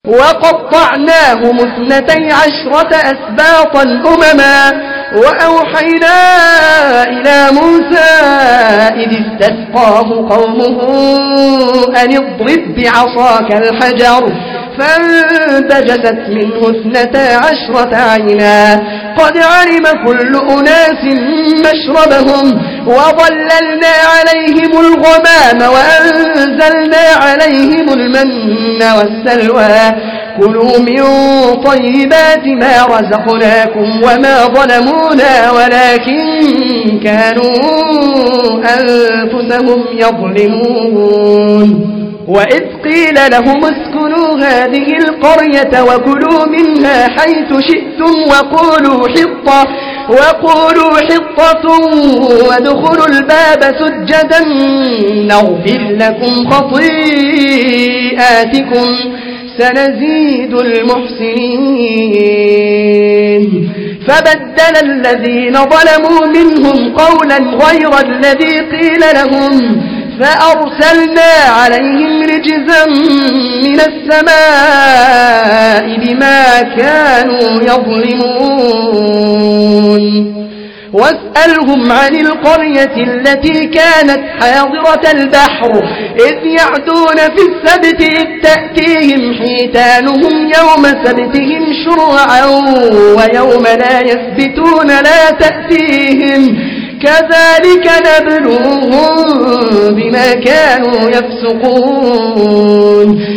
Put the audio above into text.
وقطعناهم 12 أسباطا أمما وأوحينا إلى موسى إذ استسقاه قومه أن اضرب بعصاك الحجر فانبجست منه 12 عينا قد علم كل أناس مشربهم وظللنا عليهم الغمام وأنزلنا عليهم المن والسلوى كلوا من طيبات ما رزقناكم وما ظلمونا ولكن كانوا أنفسهم يظلمون وإذ قيل لهم اسكنوا هذه القرية وكلوا منها حيث شئتم وقولوا حطة وادخلوا الباب سجدا نغفر لكم خطيئاتكم سنزيد المحسنين فبدل الذين ظلموا منهم قولا غير الذي قيل لهم فأرسلنا عليهم رجزا من السماء بما كانوا يظلمون واسألهم عن القرية التي كانت حاضرة البحر إذ يعدون في السبت إذ تأتيهم حيتانهم يوم سبتهم شرعا ويوم لا يسبتون لا تأتيهم كذلك نبلوهم بما كانوا يفسقون